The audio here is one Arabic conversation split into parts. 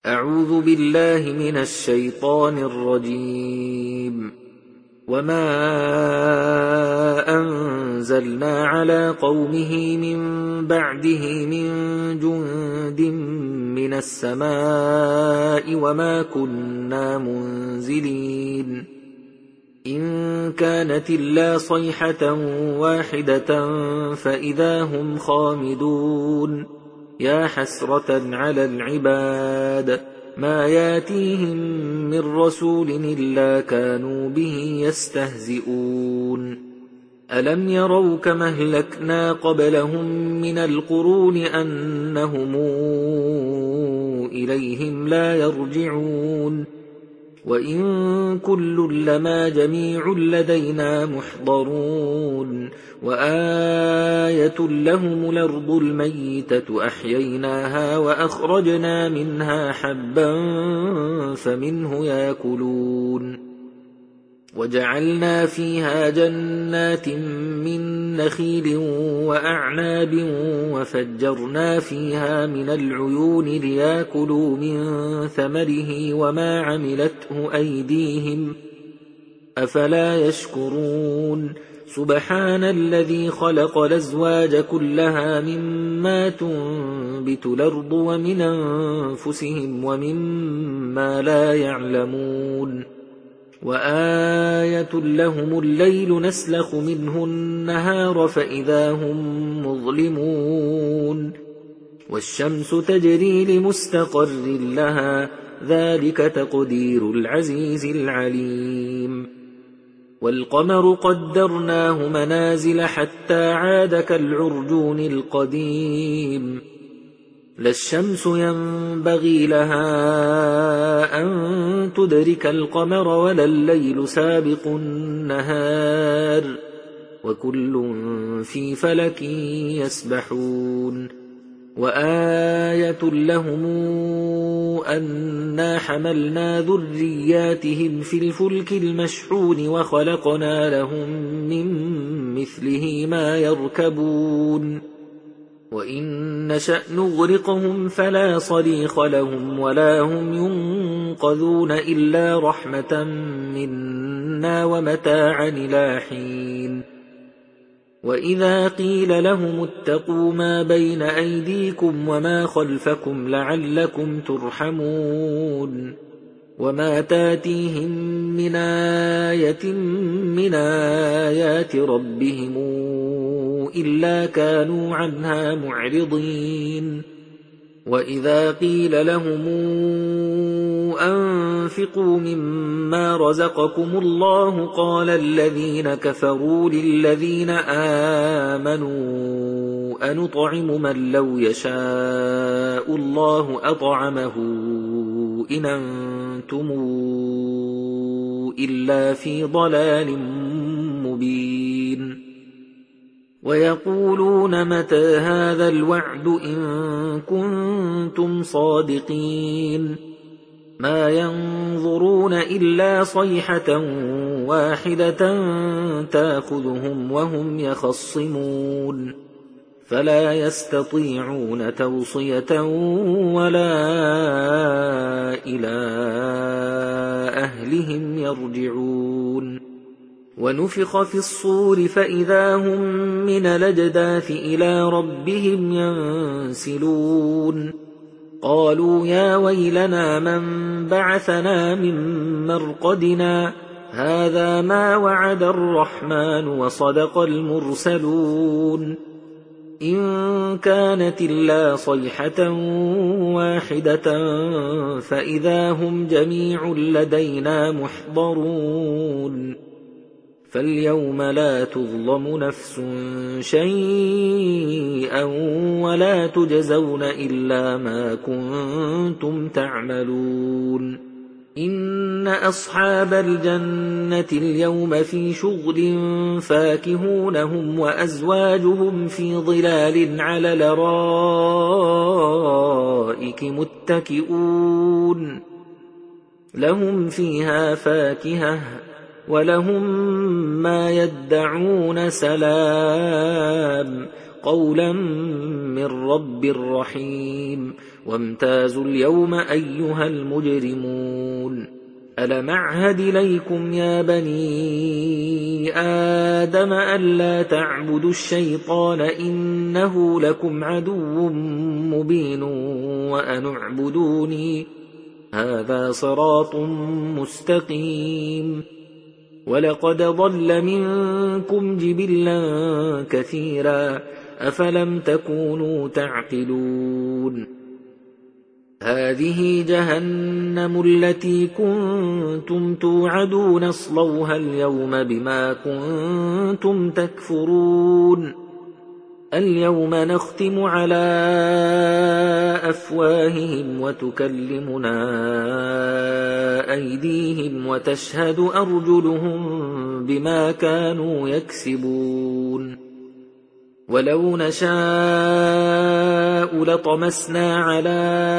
أعوذ بالله من الشيطان الرجيم. وما أنزلنا على قومه من بعده من جند من السماء وما كنا منزلين إن كانت إلا صيحة واحدة فإذا هم خامدون يا حسرة على العباد ما ياتيهم من رسول إلا كانوا به يستهزئون ألم يروا كما أهلكنا قبلهم من القرون أنهم إليهم لا يرجعون وإن كل لما جميع لدينا محضرون وآية لهم الأرض الميتة أحييناها وأخرجنا منها حبا فمنه يأكلون وجعلنا فيها جنات من نخيل وأعناب وفجرنا فيها من العيون ليأكلوا من ثمره وما عملته أيديهم أفلا يشكرون سبحان الذي خلق الأزواج كلها مما تنبت الأرض ومن أنفسهم ومما لا يعلمون وآية لهم الليل نسلخ منه النهار فإذا هم مظلمون والشمس تجري لمستقر لها ذلك تقدير العزيز العليم والقمر قدرناه منازل حتى عاد كالعرجون القديم لا الشمس ينبغي لها أن تدرك القمر ولا الليل سابق النهار وكل في فلك يسبحون وآية لهم أنا حملنا ذرياتهم في الفلك المشحون وخلقنا لهم من مثله ما يركبون وإن نشأ نغرقهم فلا صريخ لهم ولا هم ينقذون إلا رحمة منا ومتاعا إلى حين وإذا قيل لهم اتقوا ما بين أيديكم وما خلفكم لعلكم ترحمون وما تاتيهم من آية من آيات ربهم إلا كانوا عنها معرضين وإذا قيل لهم أنفقوا مما رزقكم الله قال الذين كفروا للذين آمنوا أنطعم من لو يشاء الله أطعمه إن أنتم إلا في ضلال مبين ويقولون متى هذا الوعد إن كنتم صادقين ما ينظرون إلا صيحة واحدة تأخذهم وهم يخصمون فلا يستطيعون توصية ولا إلى أهلهم يرجعون ونفخ في الصور فإذا هم من الأجداث إلى ربهم ينسلون قالوا يا ويلنا من بعثنا من مرقدنا هذا ما وعد الرحمن وصدق المرسلون إن كانت إلا صيحة واحدة فإذا هم جميع لدينا محضرون فاليوم لا تظلم نفس شيئا ولا تجزون إلا ما كنتم تعملون إن أصحاب الجنة اليوم في شغل فاكهون هم وأزواجهم في ظلال على الأرائك متكئون لهم فيها فاكهة ولهم ما يدعون سلام قولا من رب رحيم وامتازوا اليوم أيها المجرمون ألم أعهد إليكم يا بني آدم ألا تعبدوا الشيطان إنه لكم عدو مبين وأن اعبدوني هذا صراط مستقيم ولقد ضل منكم جبلا كثيرا أفلم تكونوا تعقلون هذه جهنم التي كنتم توعدون اصلوها اليوم بما كنتم تكفرون اليوم نختم على أفواههم وتكلمنا أيديهم وتشهد أرجلهم بما كانوا يكسبون ولو نشاء لطمسنا على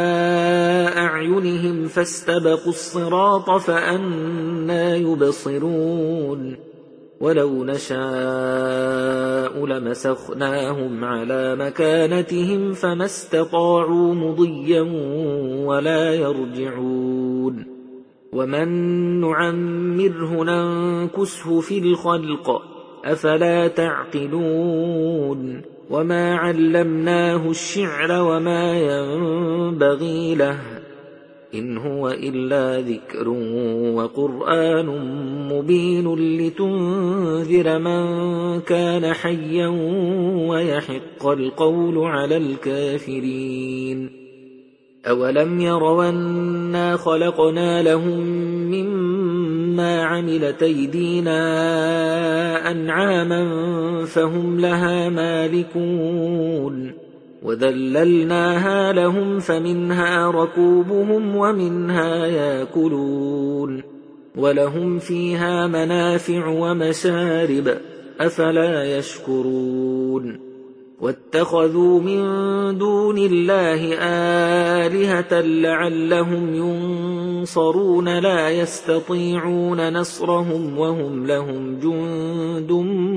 أعينهم فاستبقوا الصراط فأنى يبصرون ولو نشاء لمسخناهم على مكانتهم فما استطاعوا مضيا ولا يرجعون ومن نعمره ننكسه في الخلق أفلا تعقلون وما علمناه الشعر وما ينبغي له إن هو إلا ذكر وقرآن مبين لتنذر من كان حيا ويحق القول على الكافرين أولم يروا أنا خلقنا لهم مما عملت أيدينا أنعاما فهم لها مالكون وذللناها لهم فمنها ركوبهم ومنها يأكلون ولهم فيها منافع ومشارب أفلا يشكرون واتخذوا من دون الله آلهة لعلهم ينصرون لا يستطيعون نصرهم وهم لهم جند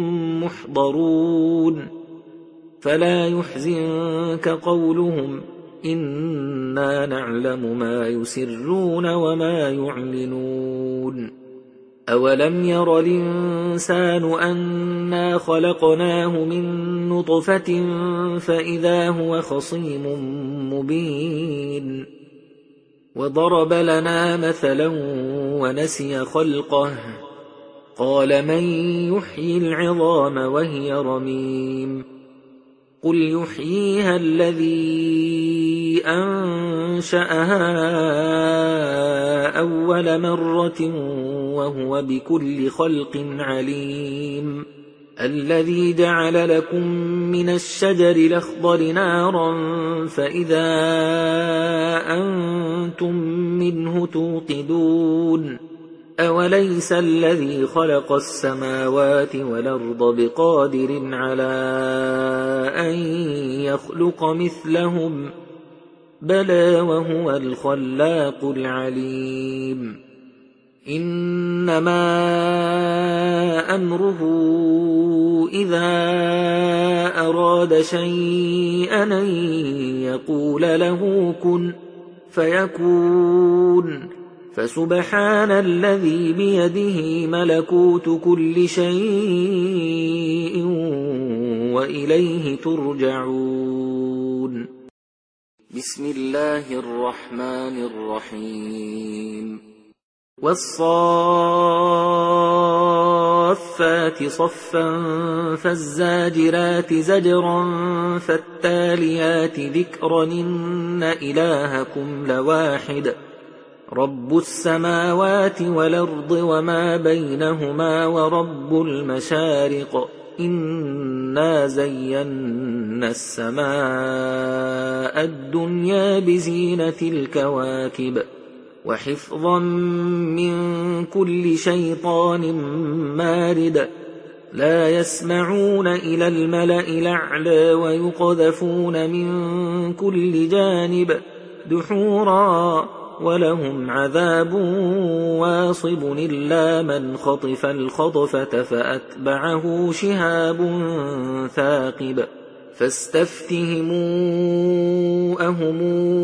محضرون فلا يحزنك قولهم إنا نعلم ما يسرون وما يعلنون أولم ير الإنسان أنا خلقناه من نطفة فإذا هو خصيم مبين وضرب لنا مثلا ونسي خلقه قال من يحيي العظام وهي رميم قل يحييها الذي أنشأها أول مرة وهو بكل خلق عليم الذي جعل لكم من الشجر الأخضر نارا فإذا أنتم منه توقدون أوليس الذي خلق السماوات والأرض بقادر على أن يخلق مثلهم بلى وهو الخلاق العليم إنما أمره إذا أراد شيئا أن يقول له كن فيكون فسبحان الذي بيده ملكوت كل شيء وإليه ترجعون بسم الله الرحمن الرحيم والصافات صفا فالزاجرات زجرا فالتاليات ذكرا إن إلهكم لواحد رب السماوات والأرض وما بينهما ورب المشارق إنا زينا السماء الدنيا بزينة الكواكب وحفظا من كل شيطان مارد لا يسمعون إلى الملأ الأعلى ويقذفون من كل جانب دحورا ولهم عذاب واصب إلا من خطف الخطفة فأتبعه شهاب ثاقب فاستفتهموا أهم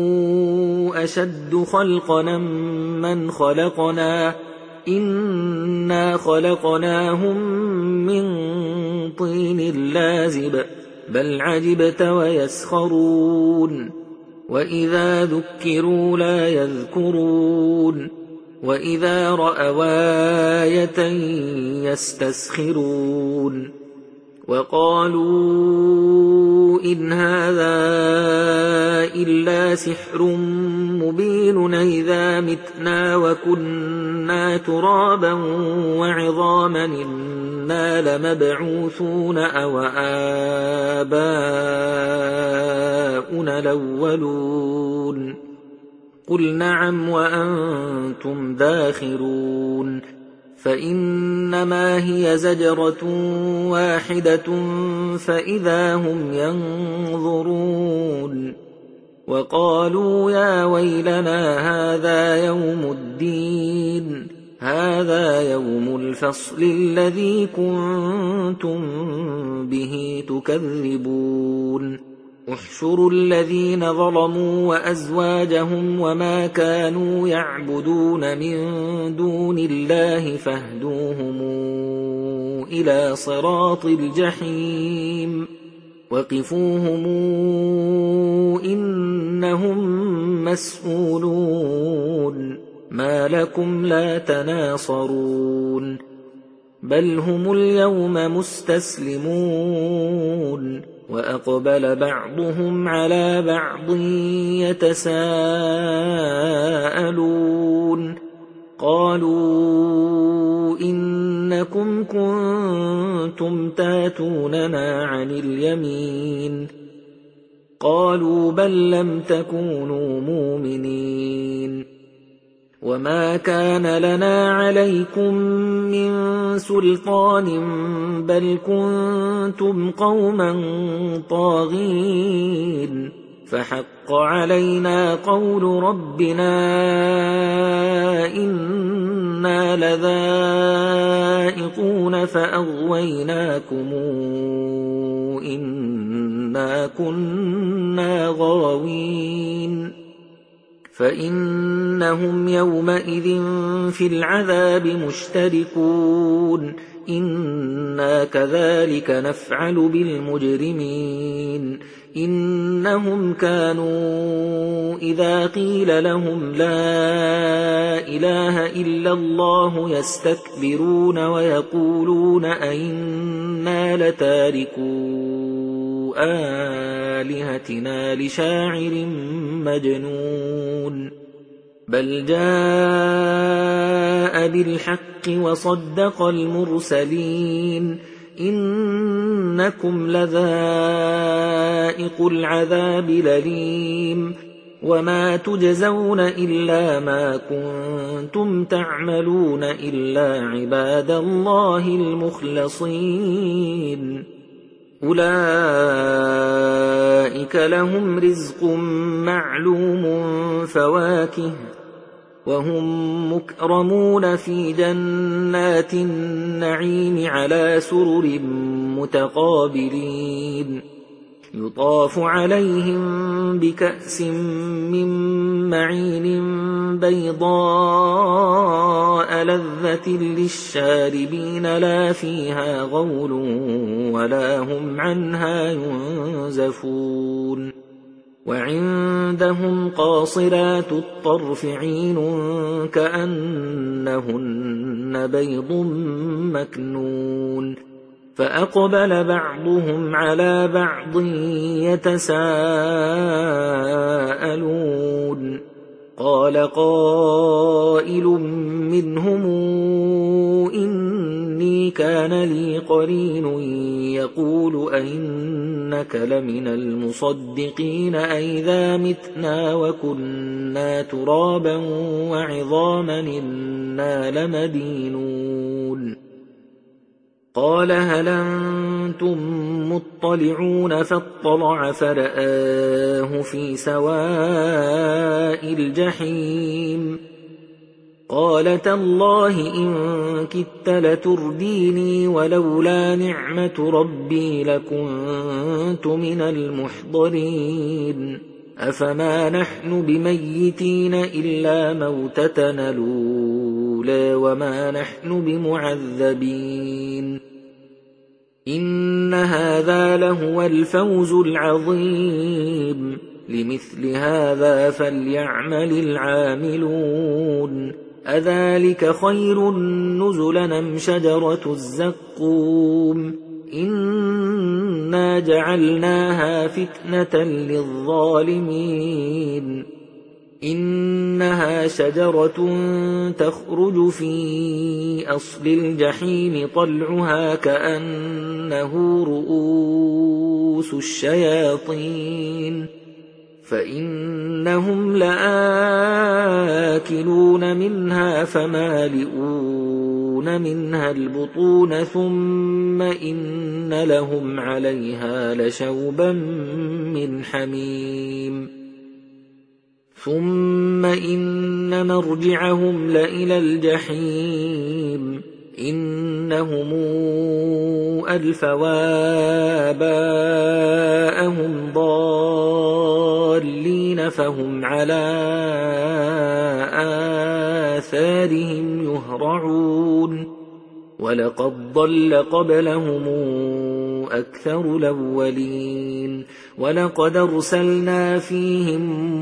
أشد خلقنا من خلقنا إنا خلقناهم من طين لازب بل عجبت ويسخرون وإذا ذكروا لا يذكرون وإذا رأوا آية يستسخرون وقالوا إن هذا إلا سحر مبين إذا متنا وكنا ترابا وعظاما إنا لمبعوثون أو آباؤنا الأولون قل نعم وأنتم داخرون فإنما هي زجرة واحدة فإذا هم ينظرون وقالوا يا ويلنا هذا يوم الدين هذا يوم الفصل الذي كنتم به تكذبون احشروا الذين ظلموا وأزواجهم وما كانوا يعبدون من دون الله فاهدوهم إلى صراط الجحيم وقفوهم إنهم مسؤولون ما لكم لا تناصرون بل هم اليوم مستسلمون وأقبل بعضهم على بعض يتساءلون قالوا إنكم كنتم تاتوننا عن اليمين قالوا بل لم تكونوا مؤمنين وما كان لنا عليكم من سلطان بل كنتم قوما طاغين فحق علينا قول ربنا إنا لذائقون فأغويناكم إنا كنا غاوين فإنهم يومئذ في العذاب مشتركون إنا كذلك نفعل بالمجرمين إنهم كانوا إذا قيل لهم لا إله إلا الله يستكبرون ويقولون أئنا لتاركو آلهتنا لشاعر مجنون بل جاء بالحق وصدق المرسلين إنكم لذائق العذاب الأليم وما تجزون إلا ما كنتم تعملون إلا عباد الله المخلصين أولئك لهم رزق معلوم فواكه وهم مكرمون في جنات النعيم على سرر متقابلين يطاف عليهم بكأس من معين بيضاء لذة للشاربين لا فيها غول ولا هم عنها ينزفون وعندهم قاصرات الطرف عين كأنهن بيض مكنون فأقبل بعضهم على بعض يتساءلون قال قائل منهم إني كان لي قرين يقول أئنك لمن المصدقين أئذا متنا وكنا ترابا وعظاما إنا لمدينون قال هل أنتم مطلعون فاطلع فرآه في سواء الجحيم قال تالله إن كدت لترديني ولولا نعمة ربي لكنت من المحضرين أفما نحن بميتين إلا موتتنا الأولى وما نحن بمعذبين إن هذا لهو الفوز العظيم لمثل هذا فليعمل العاملون أذلك خير نزلا أم شجرة الزقوم إنا جعلناها فتنة للظالمين إنها شجرة تخرج في أصل الجحيم طلعها كأنه رؤوس الشياطين فإنهم لآكلون منها فمالئون منها البطون ثم إن لهم عليها لشوبا من حميم ثم إن مرجعهم لإلى الجحيم إنهم ألفوا آباءهم ضالين فهم على آثارهم يهرعون ولقد ضل قبلهم أكثر الأولين ولقد أرسلنا فيهم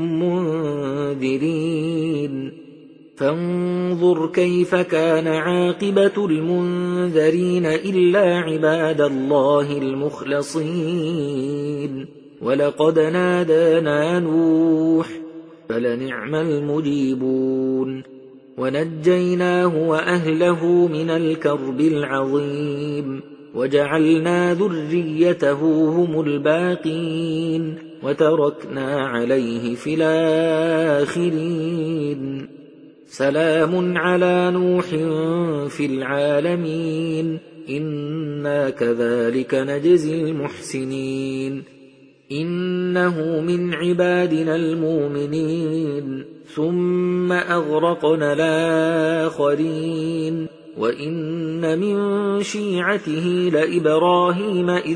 منذرين فانظر كيف كان عاقبة المنذرين إلا عباد الله المخلصين ولقد نادانا نوح فلنعم المجيبون ونجيناه وأهله من الكرب العظيم وجعلنا ذريته هم الباقين وتركنا عليه في الآخرين سلام على نوح في العالمين إنا كذلك نجزي المحسنين إنه من عبادنا المؤمنين ثم أغرقنا الآخرين وإن من شيعته لإبراهيم إذ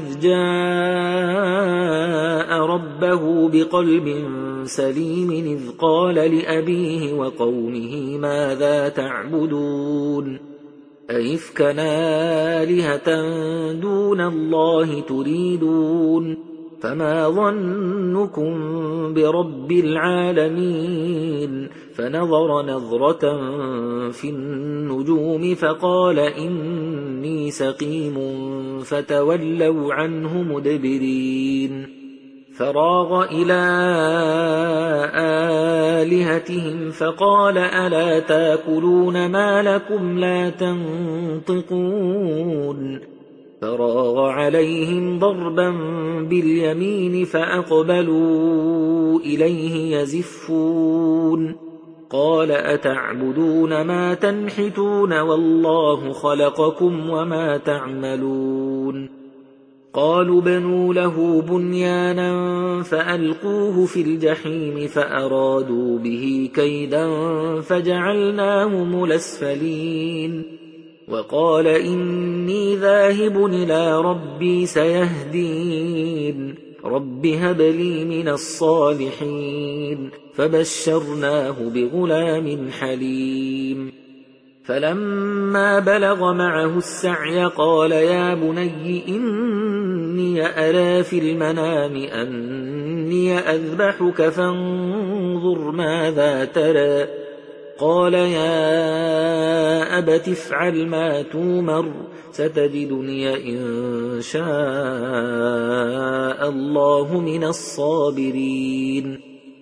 جاء ربه بقلب سليم إذ قال لأبيه وقومه ماذا تعبدون أئفكا آلهة دون الله تريدون فما ظنكم برب العالمين فنظر نظرة في النجوم فقال إني سقيم فتولوا عنه مدبرين فراغ إلى آلهتهم فقال ألا تاكلون ما لكم لا تنطقون فراغ عليهم ضربا باليمين فأقبلوا إليه يزفون قال أتعبدون ما تنحتون والله خلقكم وما تعملون قالوا بنوا له بنيانا فألقوه في الجحيم فأرادوا به كيدا فجعلناهم الأسفلين وقال إني ذاهب إلى ربي سيهدين رب هب لي من الصالحين فبشرناه بغلام حليم فلما بلغ معه السعي قال يا بني إني أرى في المنام أني أذبحك فانظر ماذا ترى قال يا أبت افعل ما تومر ستجدني إن شاء الله من الصابرين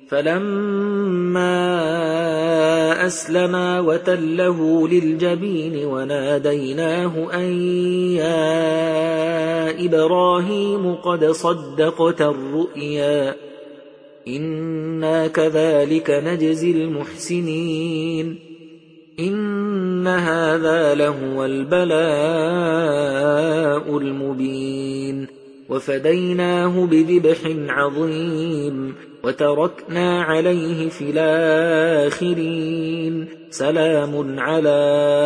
فلما أسلما وتله للجبين وناديناه أن يا إبراهيم قد صدقت الرؤيا إنا كذلك نجزي المحسنين إن هذا لهو البلاء المبين وفديناه بذبح عظيم وتركنا عليه في الآخرين سلام على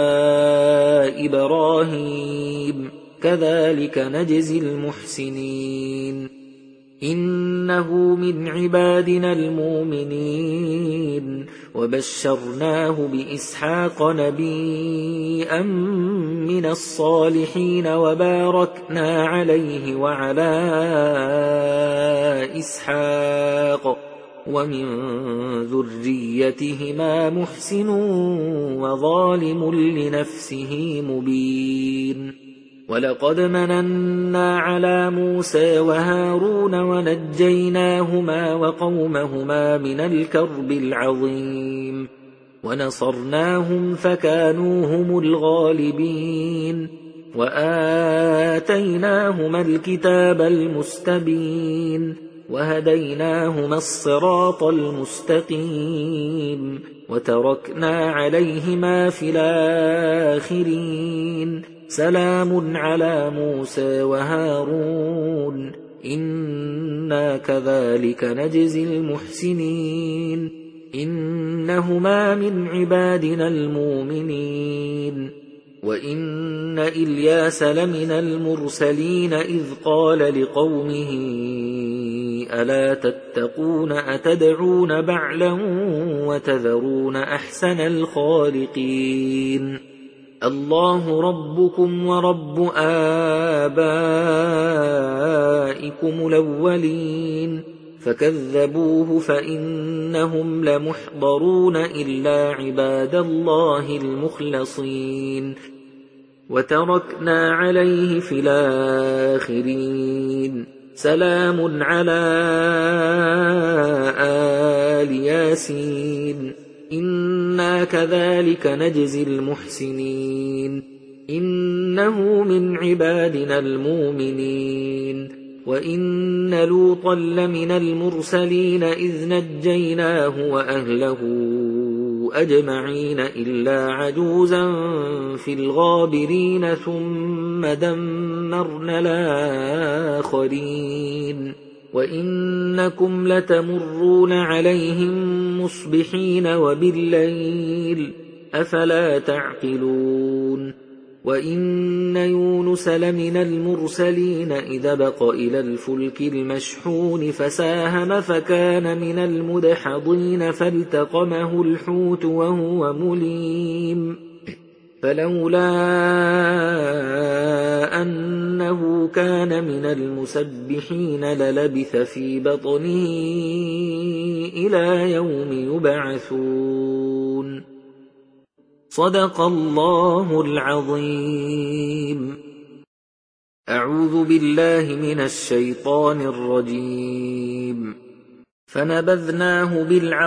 إبراهيم كذلك نجزي المحسنين إنه من عبادنا المؤمنين وبشرناه بإسحاق نبيا من الصالحين وباركنا عليه وعلى إسحاق ومن ذريتهما محسن وظالم لنفسه مبين ولقد مننا على موسى وهارون ونجيناهما وقومهما من الكرب العظيم ونصرناهم فكانوا هم الغالبين وآتيناهما الكتاب المستبين وهديناهما الصراط المستقيم وتركنا عليهما في الآخرين سلام على موسى وهارون إنا كذلك نجزي المحسنين إنهما من عبادنا المؤمنين وإن إلياس لمن المرسلين إذ قال لقومه ألا تتقون أتدعون بعلا وتذرون أحسن الخالقين الله ربكم ورب آبائكم الأولين فكذبوه فإنهم لمحضرون إلا عباد الله المخلصين وتركنا عليه في الآخرين سلام على آل ياسين إنا كذلك نجزي المحسنين إنه من عبادنا المؤمنين وإن لوطا لمن المرسلين إذ نجيناه وأهله أجمعين إلا عجوزا في الغابرين ثم دمرنا الآخرين وإنكم لتمرون عليهم مصبحين وبالليل أفلا تعقلون وإن يونس لمن المرسلين إذ بق إلى الفلك المشحون فساهم فكان من المدحضين فالتقمه الحوت وهو مليم فلولا أنه كان من المسبحين للبث في بطنه إلى يوم يبعثون صدق الله العظيم. أعوذ بالله من الشيطان الرجيم. فنبذناه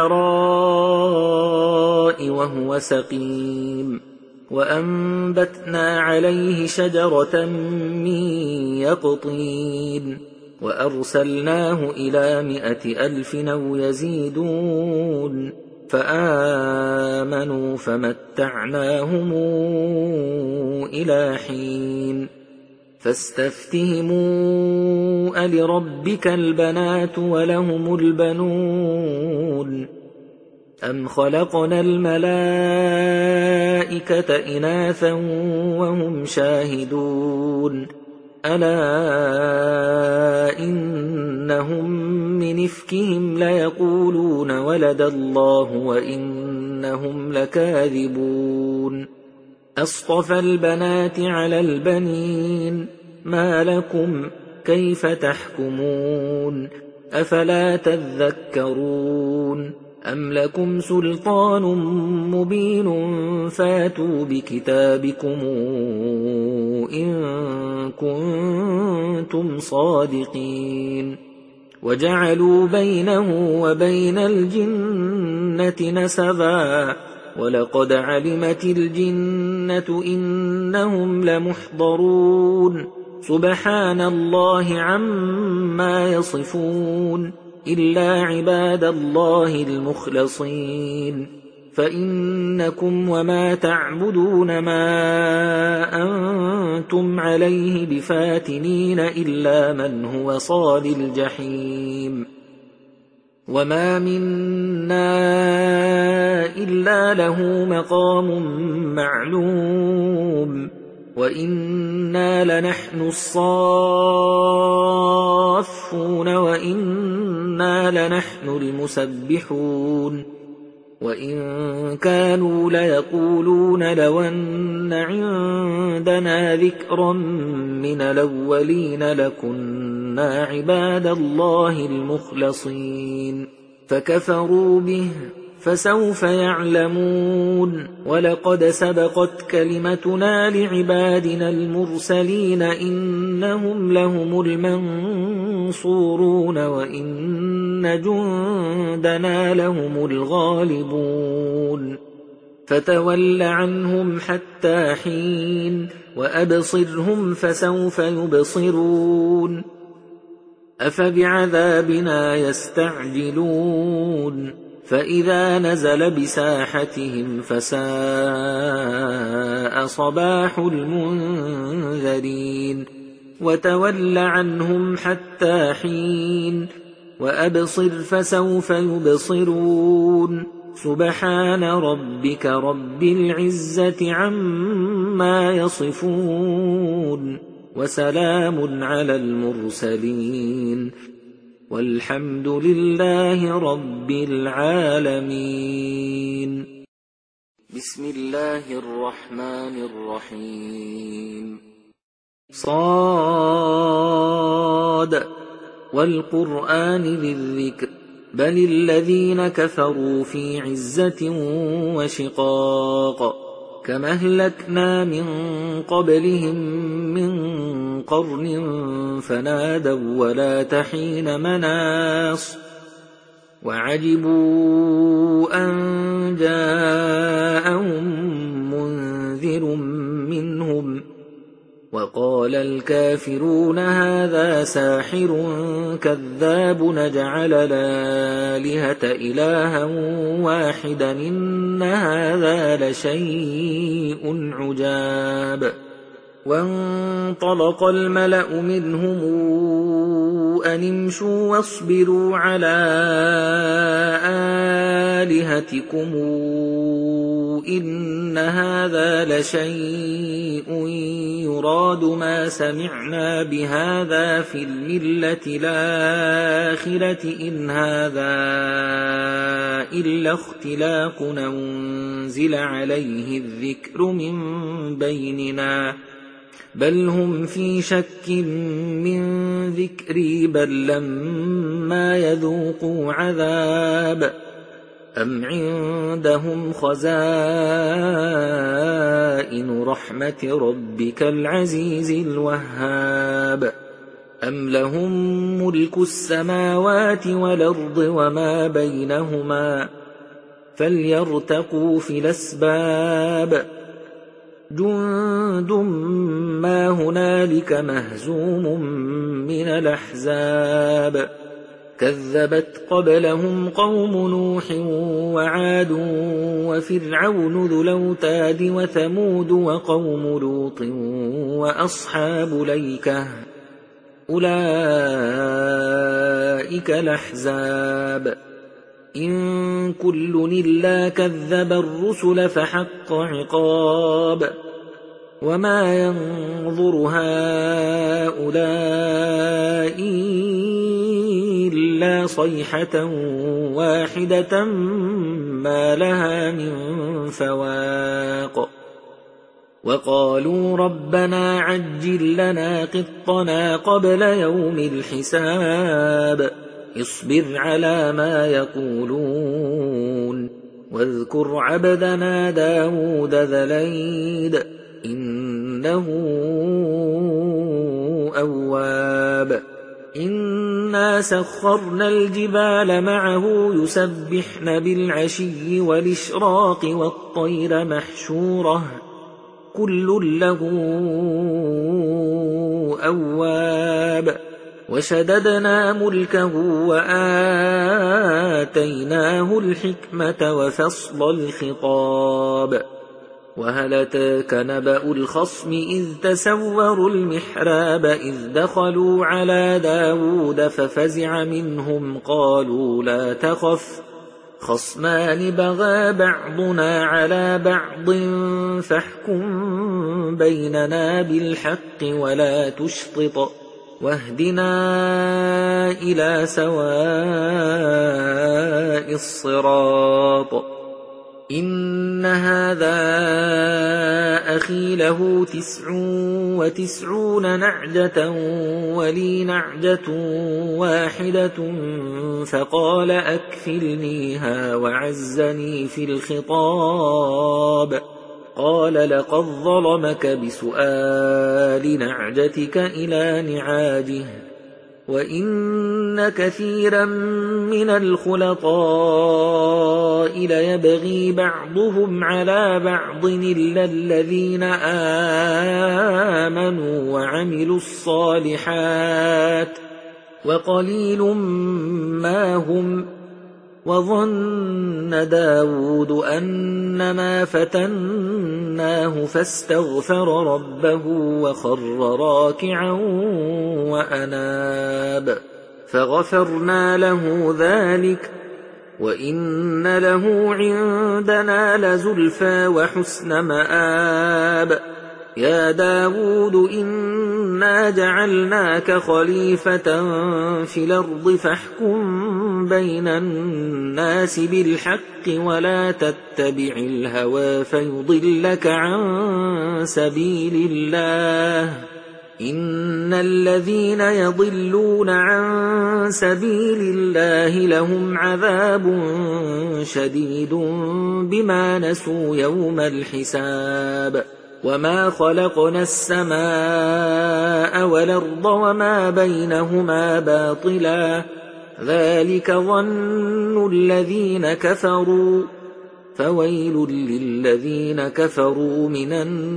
بالعراء وهو سقيم وأنبتنا عليه شجرة من يقطين وأرسلناه إلى 100,000 أو يزيدون فآمنوا فمتعناهم إلى حين فاستفتهموا ألربك البنات ولهم البنون أم خلقنا الملائكة إناثا وهم شاهدون ألا إنهم من إفكهم ليقولون ولد الله وإنهم لكاذبون أصطفى البنات على البنين ما لكم كيف تحكمون أفلا تذكرون أم لكم سلطان مبين فاتوا بكتابكم إن كنتم صادقين وجعلوا بينه وبين الجنة نسبا ولقد علمت الجنة إنهم لمحضرون سبحان الله عما يصفون إلا عباد الله المخلصين فإنكم وما تعبدون ما أنتم عليه بفاتنين إلا من هو صال الجحيم وما منا إلا له مقام معلوم وإنا لنحن الصافون وإنا لنحن المسبحون وإن كانوا ليقولون لو أن عندنا ذكرا من الأولين لكنا عباد الله المخلصين فكفروا به فسوف يعلمون ولقد سبقت كلمتنا لعبادنا المرسلين إنهم لهم المنصورون وإن جندنا لهم الغالبون فتول عنهم حتى حين وأبصرهم فسوف يبصرون أفبعذابنا يستعجلون فإذا نزل بساحتهم فساء صباح المنذرين وتول عنهم حتى حين وأبصر فسوف يبصرون سبحان ربك رب العزة عما يصفون وسلام على المرسلين والحمد لله رب العالمين. بسم الله الرحمن الرحيم. صاد والقرآن ذي الذكر بل الذين كفروا في عزة وشقاق كما أهلكنا من قبلهم من قرن فنادوا ولا تحين مناص وعجبوا أن جاءهم منذر منهم وقال الكافرون هذا ساحر كذاب نجعل الآلهة إلها واحدا إن هذا لشيء عجاب وانطلق الملأ منهم أن امشوا واصبروا على آلهتكم إن هذا لشيء يراد ما سمعنا بهذا في الملة الآخرة إن هذا إلا اختلاق أنزل عليه الذكر من بيننا بل هم في شك من ذكري بل لما يذوقوا عذاب أم عندهم خزائن رحمة ربك العزيز الوهاب أم لهم ملك السماوات والأرض وما بينهما فليرتقوا في الأسباب جند ما هنالك مهزوم من الأحزاب كذبت قبلهم قوم نوح وعاد وفرعون ذو الأوتاد وثمود وقوم لوط وأصحاب الأيكة أولئك الأحزاب إن كل إلا كذب الرسل فحق عقاب وما ينظر هؤلاء إلا صيحة واحدة ما لها من فواق وقالوا ربنا عجل لنا قطنا قبل يوم الحساب اصبر على ما يقولون واذكر عبدنا داود ذا الأيد إنه أواب إنا سخرنا الجبال معه يسبحن بالعشي والإشراق والطير محشورة كل له أواب وشددنا ملكه وآتيناه الحكمة وفصل الخطاب وهل أتاك نبأ الخصم إذ تسوروا المحراب إذ دخلوا على داود ففزع منهم قالوا لا تخف خصمان بغى بعضنا على بعض فاحكم بيننا بالحق ولا تشطط واهدنا إلى سواء الصراط إن هذا أخي له 99 نعجة ولي نعجة واحدة فقال أكفلنيها وعزني في الخطاب قال لقد ظلمك بسؤال نعجتك إلى نعاجه وإن كثيرا من الخلطاء ليبغي بعضهم على بعض إلا الذين آمنوا وعملوا الصالحات وقليل ما هم وظن داود أنما فتناه فاستغفر ربه وخر راكعا وأناب فغفرنا له ذلك وإن له عندنا لزلفى وحسن مآب يا داود إنا جعلناك خليفة في الأرض فاحكم بين الناس بالحق ولا تتبع الهوى فيضلك عن سبيل الله إن الذين يضلون عن سبيل الله لهم عذاب شديد بما نسوا يوم الحساب وما خلقنا السماء والأرض وما بينهما باطلا ذلك ظن الذين كفروا فويل للذين كفروا من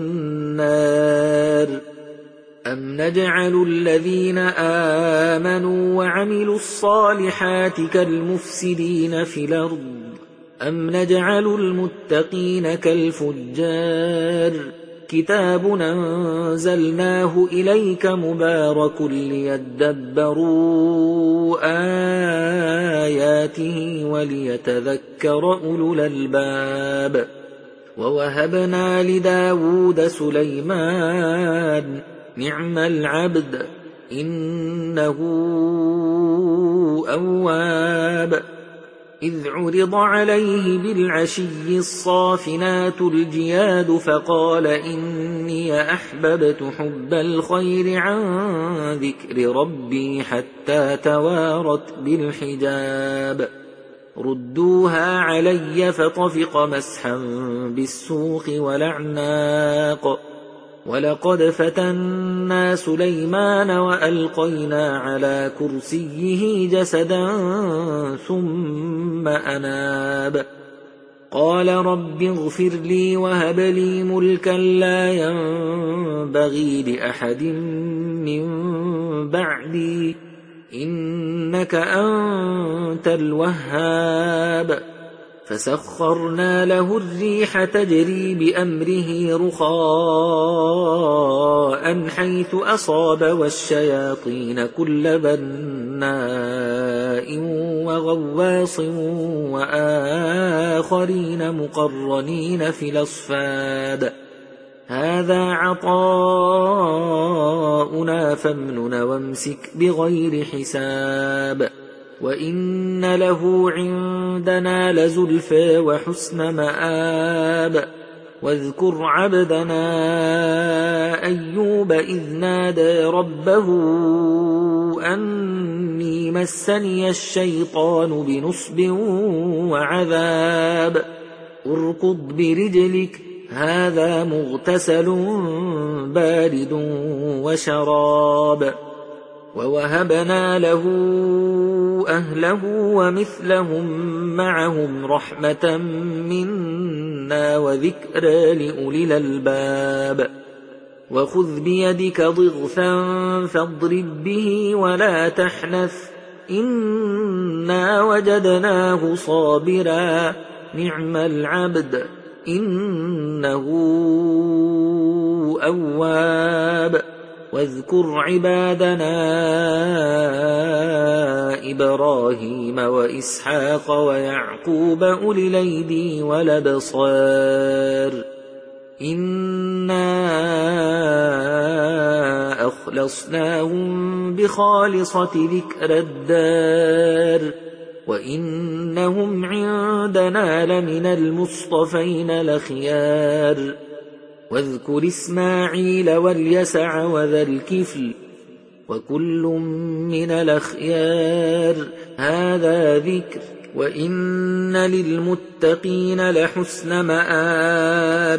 النار أم نجعل الذين آمنوا وعملوا الصالحات كالمفسدين في الأرض أم نجعل المتقين كالفجار كتاب أنزلناه إليك مبارك ليدبروا آياته وليتذكر أولو الألباب ووهبنا لداود سليمان نعم العبد إنه أواب إذ عرض عليه بالعشي الصافنات الجياد فقال إني أحببت حب الخير عن ذكر ربي حتى توارت بالحجاب ردوها علي فطفق مسحا بالسوق والأعناق ولقد فتنا سليمان وألقينا على كرسيه جسدا ثم أناب قال رب اغفر لي وهب لي ملكا لا ينبغي لأحد من بعدي إنك أنت الوهاب فسخرنا له الريح تجري بأمره رخاء حيث أصاب والشياطين كل بناء وغواص وآخرين مقرنين في الأصفاد هذا عطاؤنا فامنن وامسك بغير حساب وإن له عندنا لزلفى وحسن مآب واذكر عبدنا أيوب إذ نادى ربه أني مسني الشيطان بنصب وعذاب اركض برجلك هذا مغتسل بارد وشراب ووهبنا له أهله ومثلهم معهم رحمة منا وذكرى لأولي الألباب وخذ بيدك ضغثا فاضرب به ولا تحنث إنا وجدناه صابرا نعم العبد إنه أواب. واذكر عبادنا إبراهيم وإسحاق ويعقوب أولي الأيدي والأبصار إنا أخلصناهم بخالصة ذكر الدار وإنهم عندنا لمن المصطفين الأخيار. واذكر إسماعيل واليسع وذا الكفل وكل من الأخيار هذا ذكر وإن للمتقين لحسن مآب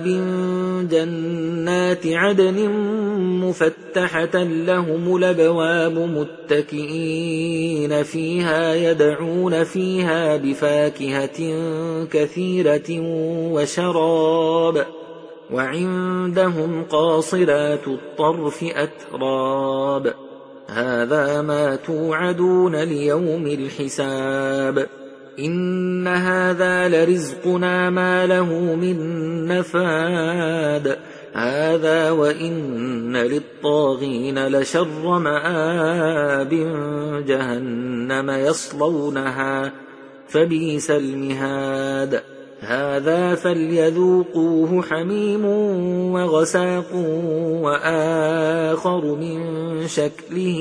جنات عدن مفتحة لهم الأبواب متكئين فيها يدعون فيها بفاكهة كثيرة وشراب وعندهم قاصرات الطرف أتراب هذا ما توعدون ليوم الحساب إن هذا لرزقنا ما له من نفاد هذا وإن للطاغين لشر مآب جهنم يصلونها فبئس المهاد هذا فليذوقوه حميم وغساق وآخر من شكله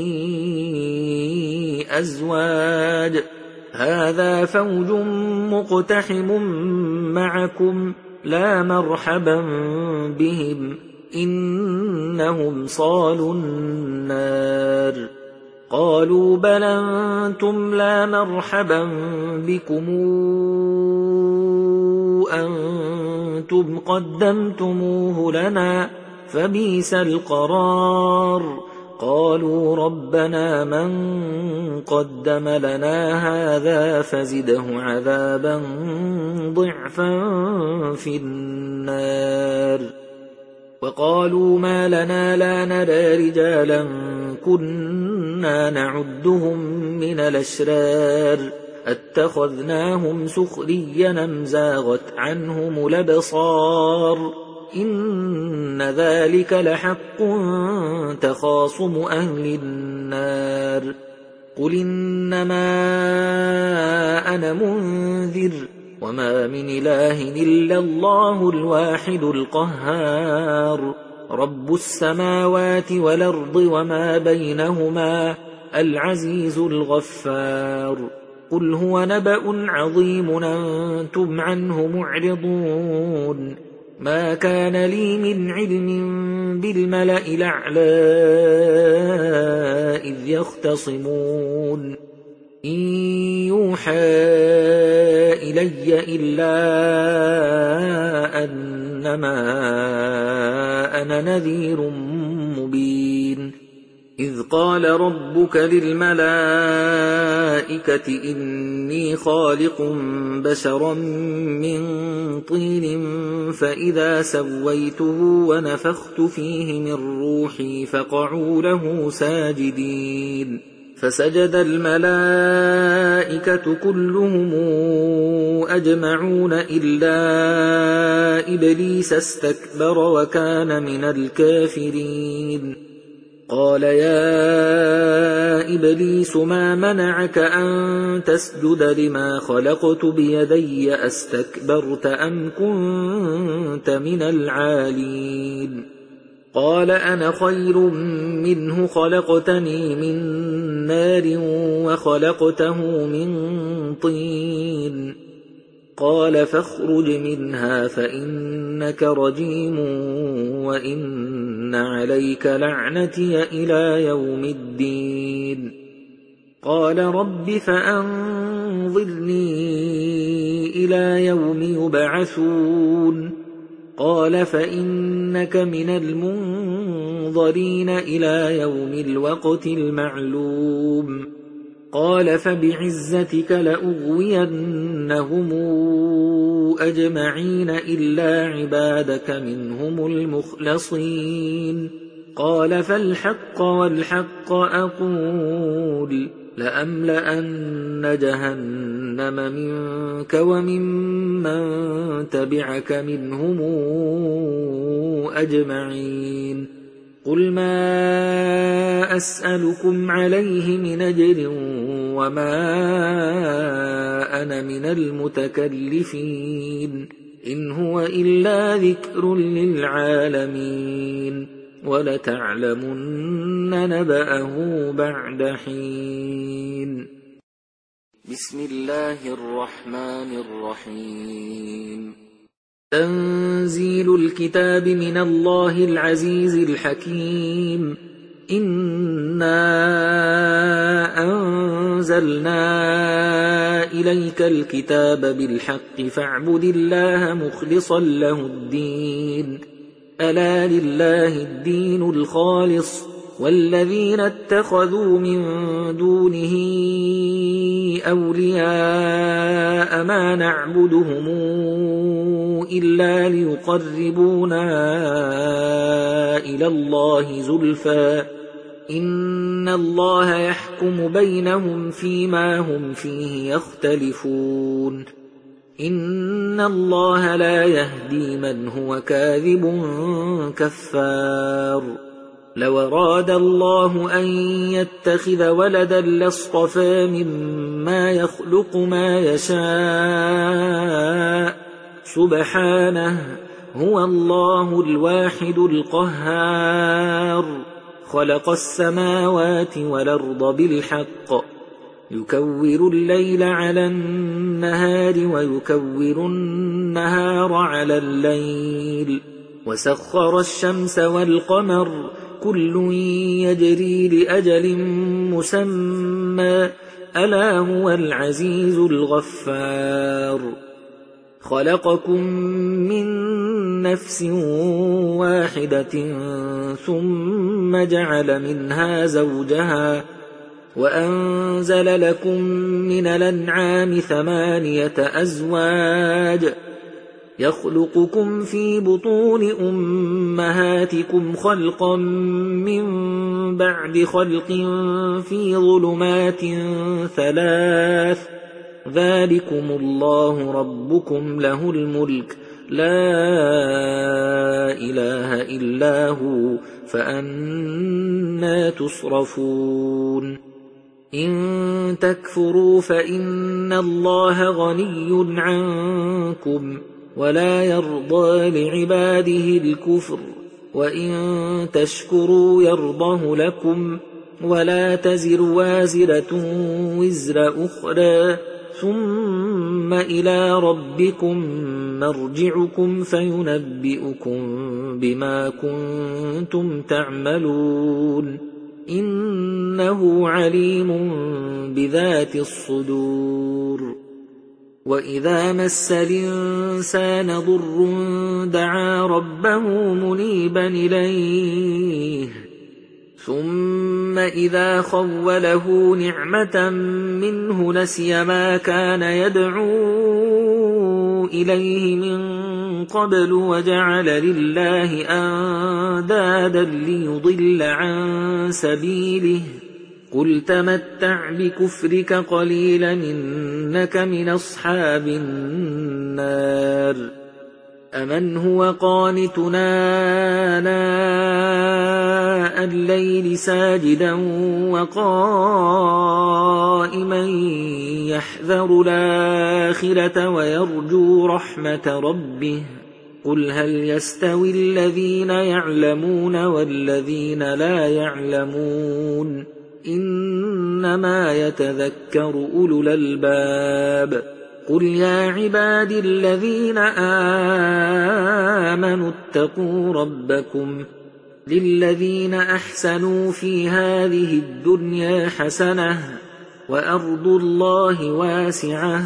أزواج هذا فوج مقتحم معكم لا مرحبا بهم إنهم صالوا النار قالوا بل أنتم لا مرحبا بكم أنتم قدمتموه لنا فبئس القرار قالوا ربنا من قدم لنا هذا فزده عذابا ضعفا في النار وقالوا ما لنا لا نرى رجالا كنا نعدهم من الأشرار اتخذناهم سخريا أم زاغت عنهم الأبصار إن ذلك لحق تخاصم أهل النار قل إنما أنا منذر وما من إله إلا الله الواحد القهار رب السماوات والأرض وما بينهما العزيز الغفار قل هو نبأ عظيم أنتم عنه معرضون ما كان لي من علم بالملأ الأعلى إذ يختصمون إن يوحى إلي إلا أنما أنا نذير مبين إذ قال ربك للملائكة إني خالق بشرا من طين فإذا سويته ونفخت فيه من روحي فقعوا له ساجدين فسجد الملائكة كلهم أجمعون إلا إبليس استكبر وكان من الكافرين قال يا إبليس ما منعك أن تسجد لما خلقت بيدي أستكبرت أم كنت من العالين قال أنا خير منه خلقتني من نار وخلقته من طين قال فاخرج منها فإنك رجيم وإن عليك لعنتي إلى يوم الدين قال رب فأنظرني إلى يوم يبعثون قال فإنك من المنظرين إلى يوم الوقت المعلوم قال فبعزتك لأغوينهم أجمعين إلا عبادك منهم المخلصين قال فالحق والحق أقول لأملأن جهنم منك وممن تبعك منهم أجمعين قل ما أسألكم عليه من أجر وما أنا من المتكلفين إن هو إلا ذكر للعالمين ولتعلمن نبأه بعد حين بسم الله الرحمن الرحيم تنزيل الكتاب من الله العزيز الحكيم إنا أنزلنا إليك الكتاب بالحق فاعبد الله مخلصا له الدين ألا لله الدين الخالص والذين اتخذوا من دونه أولياء ما نعبدهم إلا ليقربونا إلى الله زلفى إن الله يحكم بينهم فيما هم فيه يختلفون إن الله لا يهدي من هو كاذب كفار لو أراد الله أن يتخذ ولدا لاصطفى مما يخلق ما يشاء سبحانه هو الله الواحد القهار خلق السماوات والأرض بالحق يكور الليل على النهار ويكور النهار على الليل وسخر الشمس والقمر كل يجري لأجل مسمى ألا هو العزيز الغفار خلقكم من نفس واحدة ثم جعل منها زوجها وأنزل لكم من الأنعام 8 أزواج يخلقكم في بطون أمهاتكم خلقا من بعد خلق في ظلمات 3 ذلكم الله ربكم له الملك لا إله إلا هو فأنى تصرفون إن تكفروا فإن الله غني عنكم ولا يرضى لعباده الكفر وإن تشكروا يرضه لكم ولا تزر وازرة وزر أخرى ثم إلى ربكم مرجعكم فينبئكم بما كنتم تعملون إنه عليم بذات الصدور وإذا مس الإنسان ضر دعا ربه منيبا إليه ثم إذا خوله نعمة منه نسي ما كان يدعو إليه من قبل وجعل لله أندادا ليضل عن سبيله قل تمتع بكفرك قليلا إنك من أصحاب النار أمن هو قانتنا آناء الليل ساجدا وقائما يحذر الآخرة ويرجو رحمة ربه قل هل يستوي الذين يعلمون والذين لا يعلمون إنما يتذكر أولو الألباب قل يا عباد الذين آمنوا اتقوا ربكم للذين أحسنوا في هذه الدنيا حسنة وأرض الله واسعة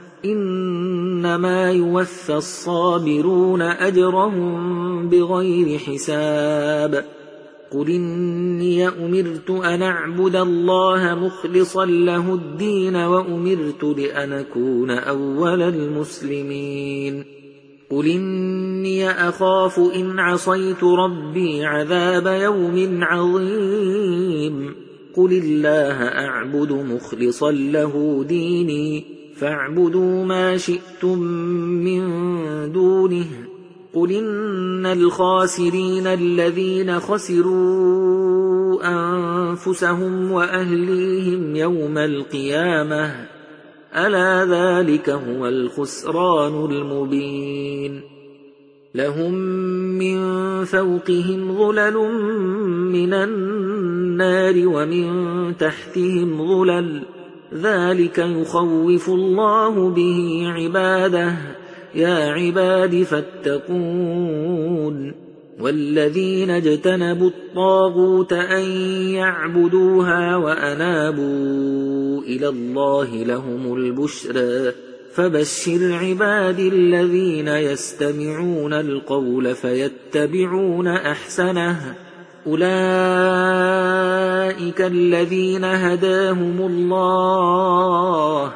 إنما يوفى الصابرون أجرهم بغير حساب قل إني أمرت أن أعبد الله مخلصا له الدين وأمرت لأن أكون أول المسلمين قل إني أخاف إن عصيت ربي عذاب يوم عظيم قل الله أعبد مخلصا له ديني فاعبدوا ما شئتم من دونه قل إن الخاسرين الذين خسروا أنفسهم وأهليهم يوم القيامة ألا ذلك هو الخسران المبين لهم من فوقهم ظلل من النار ومن تحتهم ظلل ذلك يخوف الله به عباده يا عباد فاتقون والذين اجتنبوا الطاغوت أن يعبدوها وأنابوا إلى الله لهم البشرى فبشر عبادي الذين يستمعون القول فيتبعون أحسنه أولئك الذين هداهم الله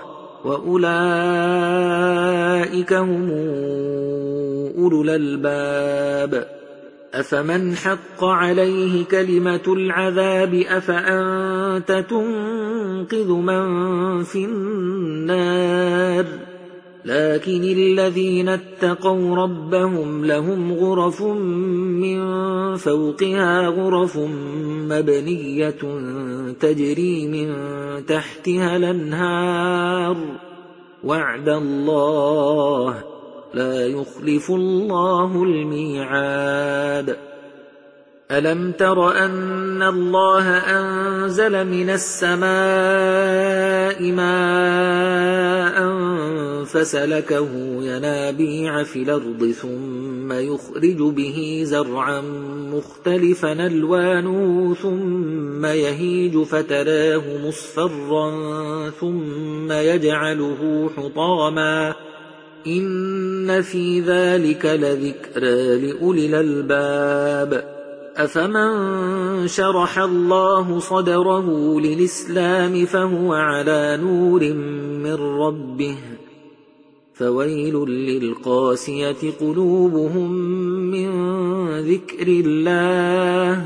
وأولئك هم أولو الألباب أفمن حق عليه كلمة العذاب أفأنت تنقذ من في النار لكن الذين اتقوا ربهم لهم غرف من فوقها غرف مبنية تجري من تحتها الأنهار وعد الله لا يخلف الله الميعاد ألم تر أن الله أنزل من السماء ماء فسلكه ينابيع في الأرض ثم يخرج به زرعا مختلفا ألوانه ثم يهيج فتراه مصفرا ثم يجعله حطاما إن في ذلك لذكرى لأولي الألباب أفمن شرح الله صدره للإسلام فهو على نور من ربه فويل للقاسية قلوبهم من ذكر الله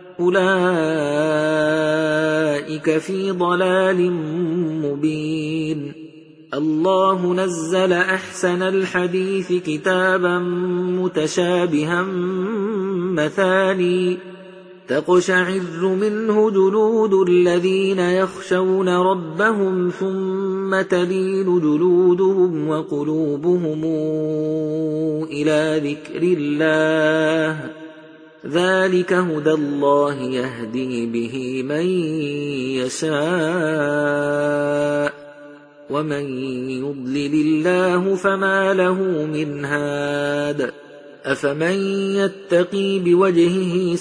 أولئك في ضلال مبين الله نزل أحسن الحديث كتابا متشابها مثاني تقشعر منه جلود الذين يخشون ربهم ثم تلين جلودهم وقلوبهم إلى ذكر الله ذلك هدى الله يهدي به من يشاء ومن يضلل الله فما له من هاد أفمن يتقي بوجهه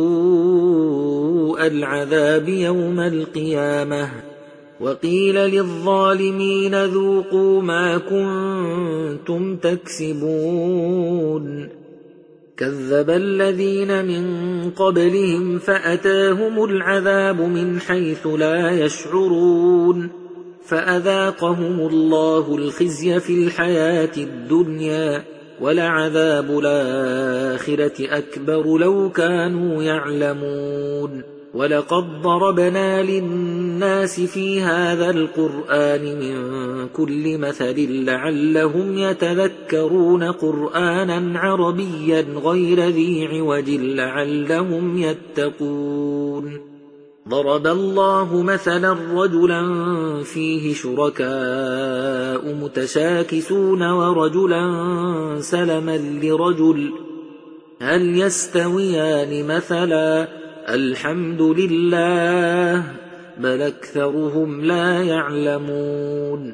سوء العذاب يوم القيامة وقيل للظالمين ذوقوا ما كنتم تكسبون كذب الذين من قبلهم فأتاهم العذاب من حيث لا يشعرون فأذاقهم الله الخزي في الحياة الدنيا ولعذاب الآخرة أكبر لو كانوا يعلمون ولقد ضربنا للناس في هذا القرآن من كل مثل لعلهم يتذكرون قرآنا عربيا غير ذي عوج لعلهم يتقون ضرب الله مثلا رجلا فيه شركاء متشاكسون ورجلا سلما لرجل هل يستويان مثلا الحمد لله بل أكثرهم لا يعلمون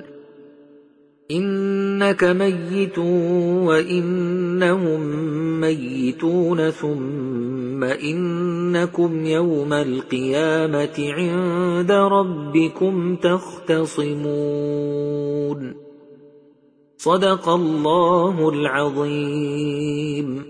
إنك ميت وإنهم ميتون ثم إنكم يوم القيامة عند ربكم تختصمون صدق الله العظيم.